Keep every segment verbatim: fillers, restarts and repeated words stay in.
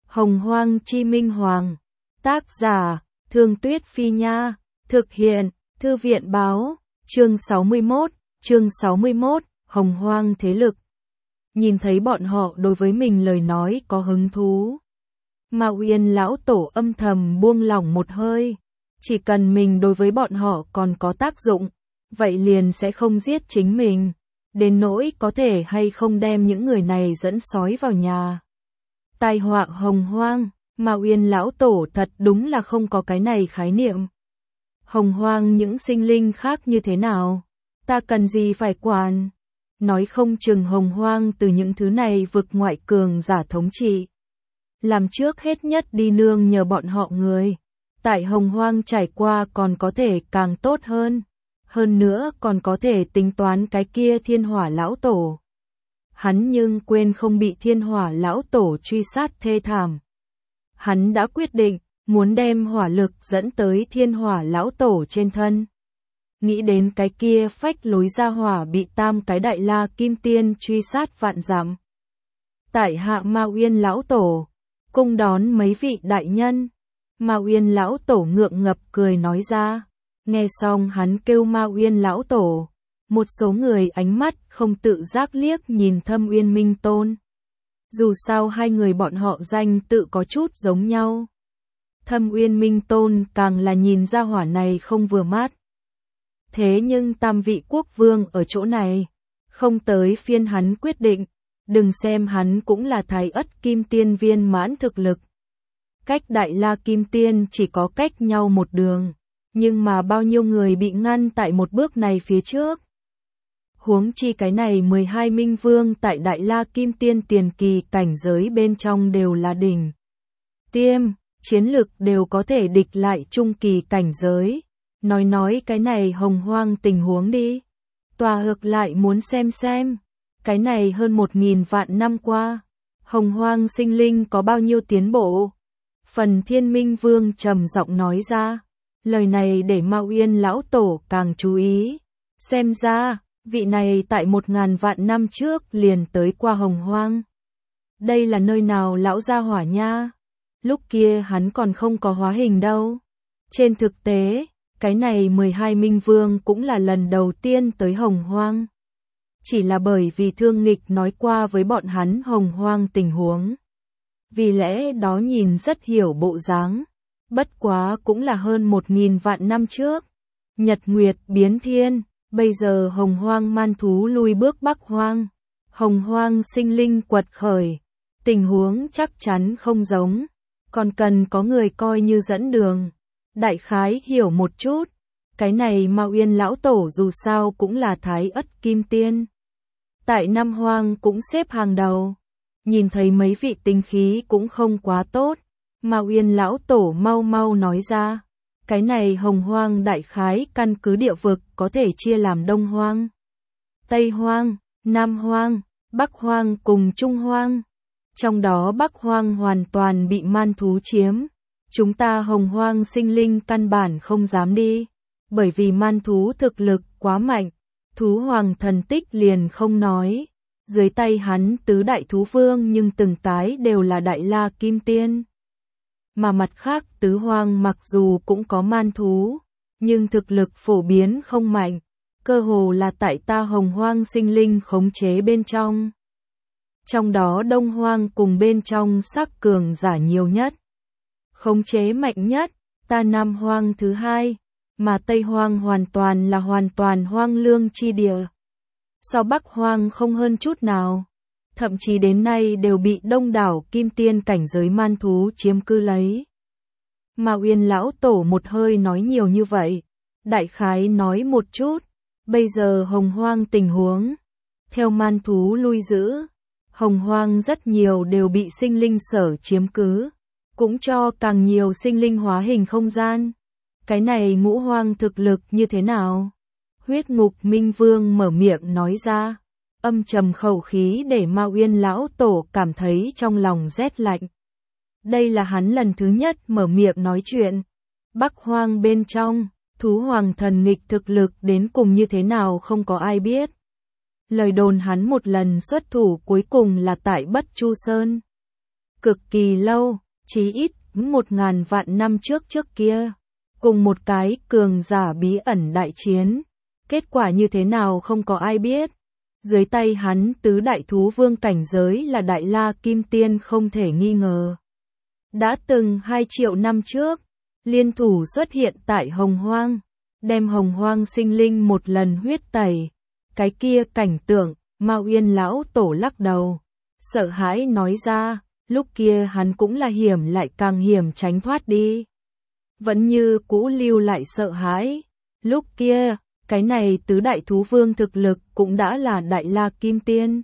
Hồng Hoang Chi Minh Hoàng. Tác giả, Thương Tuyết Phi Nha. Thực hiện, Thư viện Báo. Chương sáu mươi mốt, chương sáu mươi mốt, Hồng Hoang thế lực. Nhìn thấy bọn họ đối với mình lời nói có hứng thú. Mao Uyên lão tổ âm thầm buông lỏng một hơi. Chỉ cần mình đối với bọn họ còn có tác dụng, vậy liền sẽ không giết chính mình. Đến nỗi có thể hay không đem những người này dẫn sói vào nhà. Tai họa Hồng Hoang, Mao Uyên lão tổ thật đúng là không có cái này khái niệm. Hồng Hoang những sinh linh khác như thế nào, ta cần gì phải quản. Nói không chừng Hồng Hoang từ những thứ này vực ngoại cường giả thống trị. Làm trước hết nhất đi nương nhờ bọn họ người. Tại Hồng Hoang trải qua còn có thể càng tốt hơn. Hơn nữa còn có thể tính toán cái kia thiên hỏa lão tổ. Hắn nhưng quên không bị thiên hỏa lão tổ truy sát thê thảm. Hắn đã quyết định, muốn đem hỏa lực dẫn tới thiên hỏa lão tổ trên thân. Nghĩ đến cái kia phách lối ra hỏa bị tam cái đại la kim tiên truy sát vạn dặm. Tại hạ Mao Uyên lão tổ, cung đón mấy vị đại nhân. Mao Uyên lão tổ ngượng ngập cười nói ra. Nghe xong hắn kêu Mao Uyên lão tổ, một số người ánh mắt không tự giác liếc nhìn Thâm Uyên Minh Tôn. Dù sao hai người bọn họ danh tự có chút giống nhau. Thâm Uyên Minh Tôn càng là nhìn ra hỏa này không vừa mắt. Thế nhưng tam vị quốc vương ở chỗ này, không tới phiên hắn quyết định, đừng xem hắn cũng là thái ất kim tiên viên mãn thực lực. Cách đại la kim tiên chỉ có cách nhau một đường, nhưng mà bao nhiêu người bị ngăn tại một bước này phía trước. Huống chi cái này mười hai minh vương tại đại la kim tiên tiền kỳ cảnh giới bên trong đều là đỉnh tiêm, chiến lực đều có thể địch lại trung kỳ cảnh giới. Nói nói cái này Hồng Hoang tình huống đi. Tòa ngược lại muốn xem xem. Cái này hơn một nghìn vạn năm qua. Hồng Hoang sinh linh có bao nhiêu tiến bộ. Phần Thiên Minh Vương trầm giọng nói ra. Lời này để Mao Uyên lão tổ càng chú ý. Xem ra, vị này tại một ngàn vạn năm trước liền tới qua Hồng Hoang. Đây là nơi nào lão gia hỏa nha. Lúc kia hắn còn không có hóa hình đâu. Trên thực tế, cái này mười hai minh vương cũng là lần đầu tiên tới Hồng Hoang. Chỉ là bởi vì Thương Nghịch nói qua với bọn hắn Hồng Hoang tình huống. Vì lẽ đó nhìn rất hiểu bộ dáng. Bất quá cũng là hơn một nghìn vạn năm trước. Nhật Nguyệt biến thiên, bây giờ Hồng Hoang man thú lui bước Bắc Hoang. Hồng Hoang sinh linh quật khởi. Tình huống chắc chắn không giống. Còn cần có người coi như dẫn đường. Đại khái hiểu một chút. Cái này Mao Uyên lão tổ dù sao cũng là thái ất kim tiên. Tại Nam Hoang cũng xếp hàng đầu. Nhìn thấy mấy vị tinh khí cũng không quá tốt. Mao Uyên lão tổ mau mau nói ra. Cái này Hồng Hoang đại khái căn cứ địa vực có thể chia làm Đông Hoang, Tây Hoang, Nam Hoang, Bắc Hoang cùng Trung Hoang. Trong đó Bắc Hoang hoàn toàn bị man thú chiếm. Chúng ta Hồng Hoang sinh linh căn bản không dám đi. Bởi vì man thú thực lực quá mạnh. Thú hoàng thần tích liền không nói. Dưới tay hắn tứ đại thú vương nhưng từng cái đều là đại la kim tiên. Mà mặt khác tứ hoang mặc dù cũng có man thú, nhưng thực lực phổ biến không mạnh. Cơ hồ là tại ta Hồng Hoang sinh linh khống chế bên trong. Trong đó Đông Hoang cùng bên trong sắc cường giả nhiều nhất. Khống chế mạnh nhất, ta Nam Hoang thứ hai, mà Tây Hoang hoàn toàn là hoàn toàn hoang lương chi địa. So Bắc Hoang không hơn chút nào, thậm chí đến nay đều bị đông đảo kim tiên cảnh giới man thú chiếm cư lấy. Mao Uyên lão tổ một hơi nói nhiều như vậy, đại khái nói một chút, bây giờ Hồng Hoang tình huống, theo man thú lui giữ, Hồng Hoang rất nhiều đều bị sinh linh sở chiếm cứ. Cũng cho càng nhiều sinh linh hóa hình không gian. Cái này ngũ hoang thực lực như thế nào? Huyết Ngục Minh Vương mở miệng nói ra. Âm trầm khẩu khí để Mao Uyên lão tổ cảm thấy trong lòng rét lạnh. Đây là hắn lần thứ nhất mở miệng nói chuyện. Bắc Hoang bên trong, thú hoàng thần nghịch thực lực đến cùng như thế nào không có ai biết. Lời đồn hắn một lần xuất thủ cuối cùng là tại Bất Chu Sơn. cực kỳ lâu, chí ít một ngàn vạn năm trước trước kia, cùng một cái cường giả bí ẩn đại chiến. Kết quả như thế nào không có ai biết. Dưới tay hắn tứ đại thú vương cảnh giới là Đại La Kim Tiên không thể nghi ngờ. Đã từng hai triệu năm trước, liên thủ xuất hiện tại Hồng Hoang, đem Hồng Hoang sinh linh một lần huyết tẩy. Cái kia cảnh tượng, Mao Uyên lão tổ lắc đầu, sợ hãi nói ra, lúc kia hắn cũng là hiểm lại càng hiểm tránh thoát đi. Vẫn như cũ lưu lại sợ hãi. Lúc kia, cái này tứ đại thú vương thực lực cũng đã là Đại La Kim Tiên.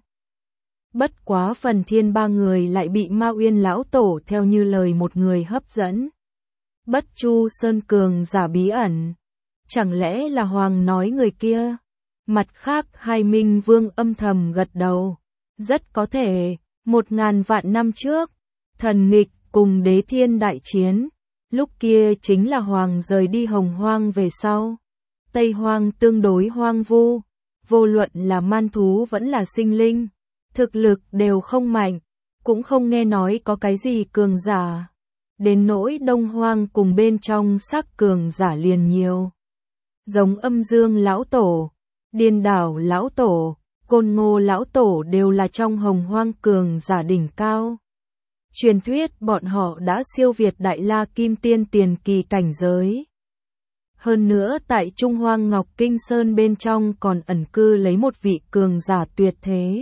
Bất quá phần thiên ba người lại bị Mao Uyên lão tổ theo như lời một người hấp dẫn. Bất Chu Sơn cường giả bí ẩn. Chẳng lẽ là Hoàng nói người kia? Mặt khác hai minh vương âm thầm gật đầu. Rất có thể, một ngàn vạn năm trước, thần nghịch cùng đế thiên đại chiến. Lúc kia chính là Hoàng rời đi Hồng Hoang về sau. Tây Hoang tương đối hoang vu, vô luận là man thú vẫn là sinh linh, thực lực đều không mạnh, cũng không nghe nói có cái gì cường giả. Đến nỗi Đông Hoang cùng bên trong sắc cường giả liền nhiều. Giống Âm Dương lão tổ, Điên Đảo lão tổ, Côn Ngô lão tổ đều là trong Hồng Hoang cường giả đỉnh cao. Truyền thuyết bọn họ đã siêu việt Đại La Kim Tiên tiền kỳ cảnh giới. Hơn nữa tại Trung Hoang Ngọc Kinh Sơn bên trong còn ẩn cư lấy một vị cường giả tuyệt thế.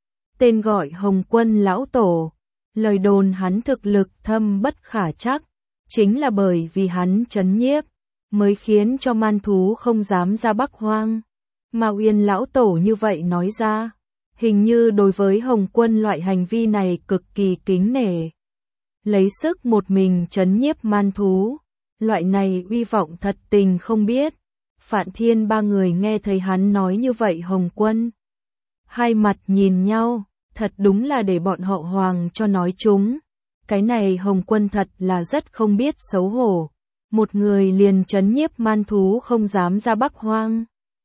Tên gọi Hồng Quân lão tổ. Lời đồn hắn thực lực thâm bất khả trắc, chính là bởi vì hắn trấn nhiếp, mới khiến cho man thú không dám ra Bắc Hoang. Mao Uyên lão tổ như vậy nói ra, hình như đối với Hồng Quân loại hành vi này cực kỳ kính nể. Lấy sức một mình trấn nhiếp man thú, loại này uy vọng thật tình không biết. Phạn Thiên ba người nghe thấy hắn nói như vậy Hồng Quân. Hai mặt nhìn nhau, thật đúng là để bọn họ Hoàng cho nói chúng. Cái này Hồng Quân thật là rất không biết xấu hổ. Một người liền trấn nhiếp man thú không dám ra Bắc Hoang.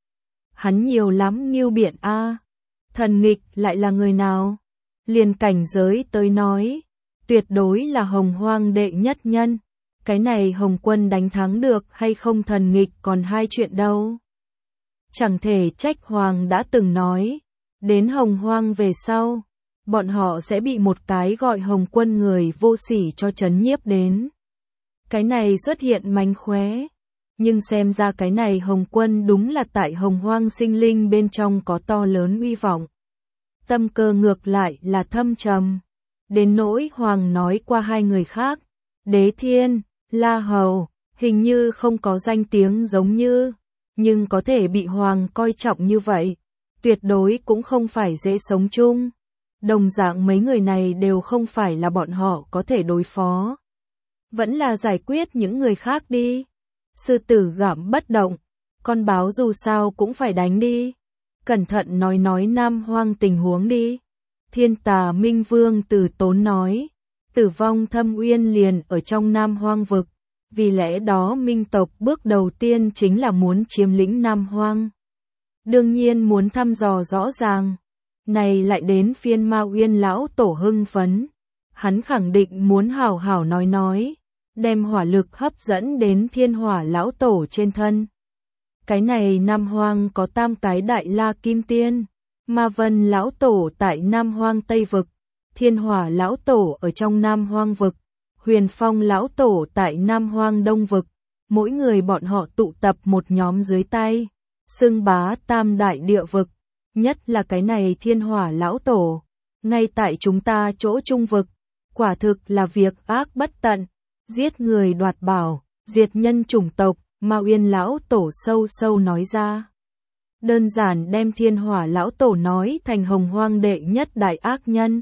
Hắn nhiều lắm nghiêu biện a. Thần nghịch lại là người nào? Liền cảnh giới tới nói, tuyệt đối là Hồng Hoang đệ nhất nhân. Cái này Hồng Quân đánh thắng được hay không thần nghịch còn hai chuyện đâu. Chẳng thể trách Hoàng đã từng nói, đến Hồng Hoang về sau, bọn họ sẽ bị một cái gọi Hồng Quân người vô sỉ cho trấn nhiếp đến. Cái này xuất hiện mánh khóe, nhưng xem ra cái này Hồng Quân đúng là tại Hồng Hoang sinh linh bên trong có to lớn uy vọng. Tâm cơ ngược lại là thâm trầm. Đến nỗi Hoàng nói qua hai người khác, Đế Thiên, La Hầu, hình như không có danh tiếng giống như, nhưng có thể bị Hoàng coi trọng như vậy, tuyệt đối cũng không phải dễ sống chung. Đồng dạng mấy người này đều không phải là bọn họ có thể đối phó. Vẫn là giải quyết những người khác đi. Sư tử gặm bất động, con báo dù sao cũng phải đánh đi. Cẩn thận nói nói Nam Hoang tình huống đi. Thiên Tà Minh Vương Tử Tốn nói, Tử Vong Thâm Uyên liền ở trong Nam Hoang vực, vì lẽ đó Minh tộc bước đầu tiên chính là muốn chiếm lĩnh Nam Hoang. Đương nhiên muốn thăm dò rõ ràng. Này lại đến phiên Mao Uyên lão tổ hưng phấn, hắn khẳng định muốn hảo hảo nói nói, đem hỏa lực hấp dẫn đến Thiên Hỏa lão tổ trên thân. Cái này Nam Hoang có tam cái Đại La Kim Tiên, Ma Vân lão tổ tại Nam Hoang Tây vực, Thiên Hỏa lão tổ ở trong Nam Hoang vực, Huyền Phong lão tổ tại Nam Hoang Đông vực, mỗi người bọn họ tụ tập một nhóm dưới tay, xưng bá tam đại địa vực. Nhất là cái này Thiên Hỏa lão tổ, ngay tại chúng ta chỗ trung vực, quả thực là việc ác bất tận, giết người đoạt bảo, diệt nhân chủng tộc, Mao Uyên lão tổ sâu sâu nói ra. Đơn giản đem Thiên Hỏa lão tổ nói thành Hồng Hoang đệ nhất đại ác nhân.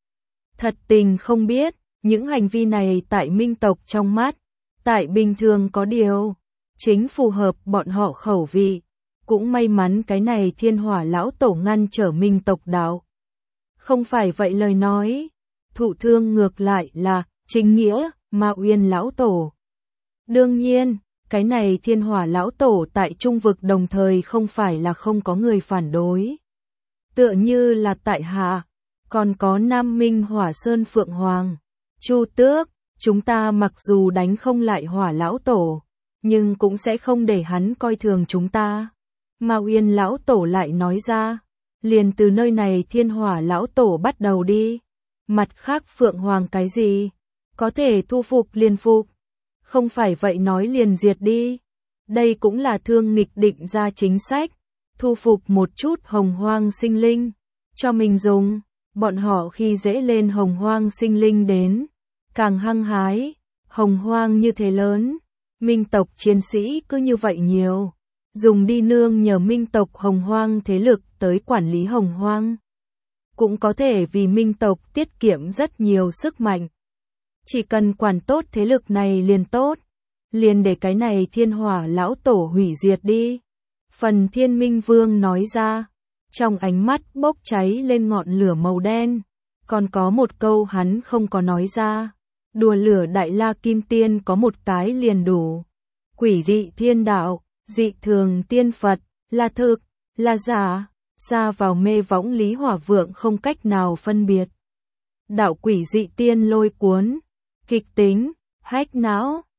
Thật tình không biết, những hành vi này tại Minh tộc trong mắt, tại bình thường có điều, chính phù hợp bọn họ khẩu vị. Cũng may mắn cái này Thiên Hỏa lão tổ ngăn trở Minh tộc đạo. Không phải vậy lời nói, thụ thương ngược lại là chính nghĩa, Mao Uyên lão tổ. Đương nhiên, cái này Thiên Hỏa lão tổ tại trung vực đồng thời không phải là không có người phản đối. Tựa như là tại hạ, còn có Nam Minh Hỏa Sơn Phượng Hoàng, Chu Tước, chúng ta mặc dù đánh không lại Hỏa lão tổ, nhưng cũng sẽ không để hắn coi thường chúng ta. Mao Uyên lão tổ lại nói ra, liền từ nơi này Thiên Hỏa lão tổ bắt đầu đi. Mặt khác Phượng Hoàng cái gì? Có thể thu phục liền phục. Không phải vậy nói liền diệt đi. Đây cũng là Thương Nghịch định ra chính sách. Thu phục một chút hồng hoang sinh linh. Cho mình dùng. Bọn họ khi dễ lên hồng hoang sinh linh đến. Càng hăng hái. Hồng hoang như thế lớn. Minh tộc chiến sĩ cứ như vậy nhiều. Dùng đi nương nhờ minh tộc hồng hoang thế lực tới quản lý hồng hoang. Cũng có thể vì minh tộc tiết kiệm rất nhiều sức mạnh. Chỉ cần quản tốt thế lực này liền tốt. Liền để cái này Thiên Hỏa lão tổ hủy diệt đi. Phần Thiên Minh Vương nói ra. Trong ánh mắt bốc cháy lên ngọn lửa màu đen. Còn có một câu hắn không có nói ra. Đùa lửa Đại La Kim Tiên có một cái liền đủ. Quỷ dị thiên đạo, dị thường tiên Phật, là thực, là giả, xa vào mê võng Lý Hỏa Vượng không cách nào phân biệt. Đạo quỷ dị tiên lôi cuốn, kịch tính, hách não.